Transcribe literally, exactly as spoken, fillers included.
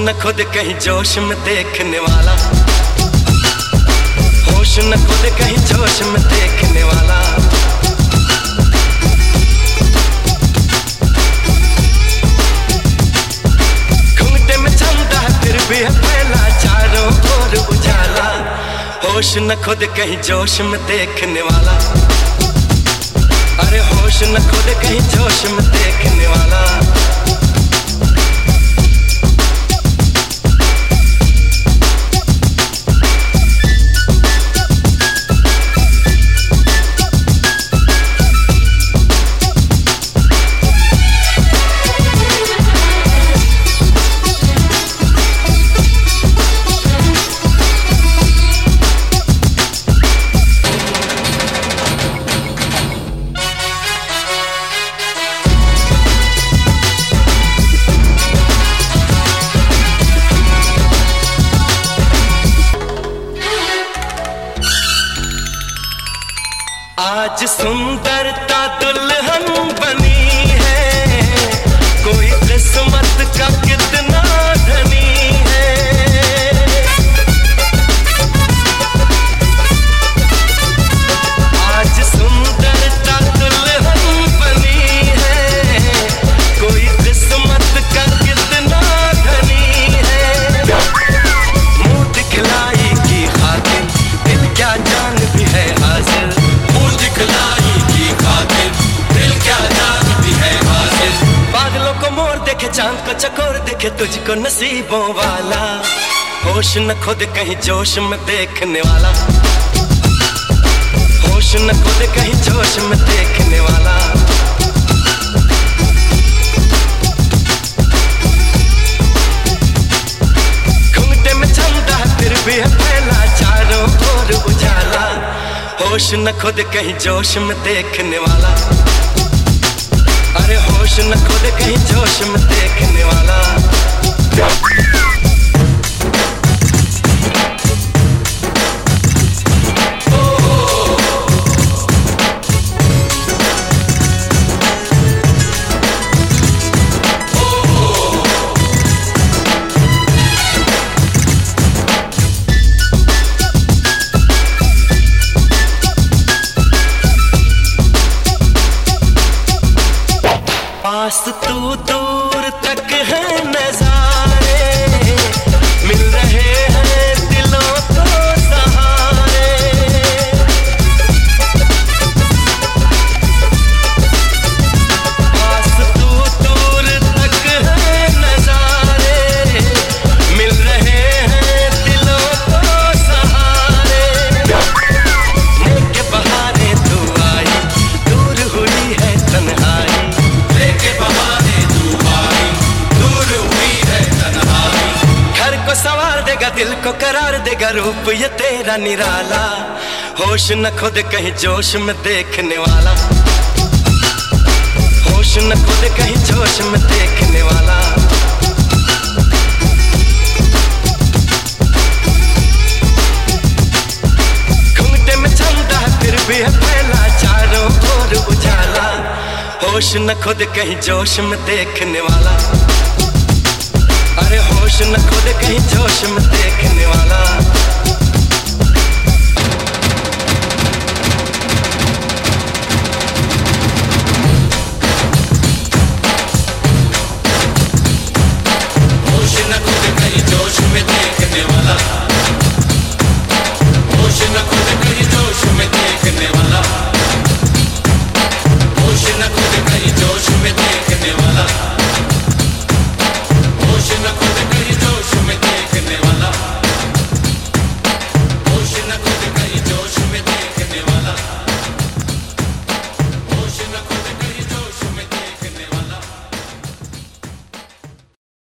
न खुद कहीं जोश में देखने वाला, होश न खुद कहीं जोश में देखने वाला। घूंघटे में चंदा है फिर भी है फैला चारों ओर उजाला, होश न खुद कहीं जोश में देखने वाला। अरे होश न खुद कहीं जोश में देखने वाला। आज सुंदरता दुल्हन बनी है, कोई किस्मत का कितना धनी है। आज सुंदरता दुल्हन बनी है, कोई किस्मत का कितना धनी है। मुंह दिखलाई की खातिर दिल क्या जान भी है हाजिर, दिखलाई की खातिर दिल क्या जानती है हासिल। बादलों को मोर देखे चांद को चकोर देखे तुझको नसीबों वाला, होश न खुद कहीं जोश में देखने वाला, होश न खुद कहीं जोश में देखने वाला। घूंघटे में चंदा है फिर भी है फैला चारों ओर उजाला, होश न खुद कहीं जोश में देखने वाला। अरे होश न खुद कहीं जोश में देखने वाला। पास तू दूर तक है नजारे, मिल रहे हैं दिलों को सहारे। पास तू दूर तक है नजारे, मिल रहे हैं दिलों को सहारे। लेके बहारे तू आई दूर हुई है तन्हाई, लेके बहाने तू आई दूर हुई है तन्हाई। घर को संवार देगा दिल को करार देगा रूप ये तेरा निराला, होश न खुद कहीं जोश में देखने वाला, होश न खुद कहीं जोश में देखने वाला। घूंघटे में चंदा है फिर भी है फैला चारों ओर उजाला, होश न खुद कहीं जोश में देखने वाला। अरे होश न खुद कहीं जोश में देखने वाला।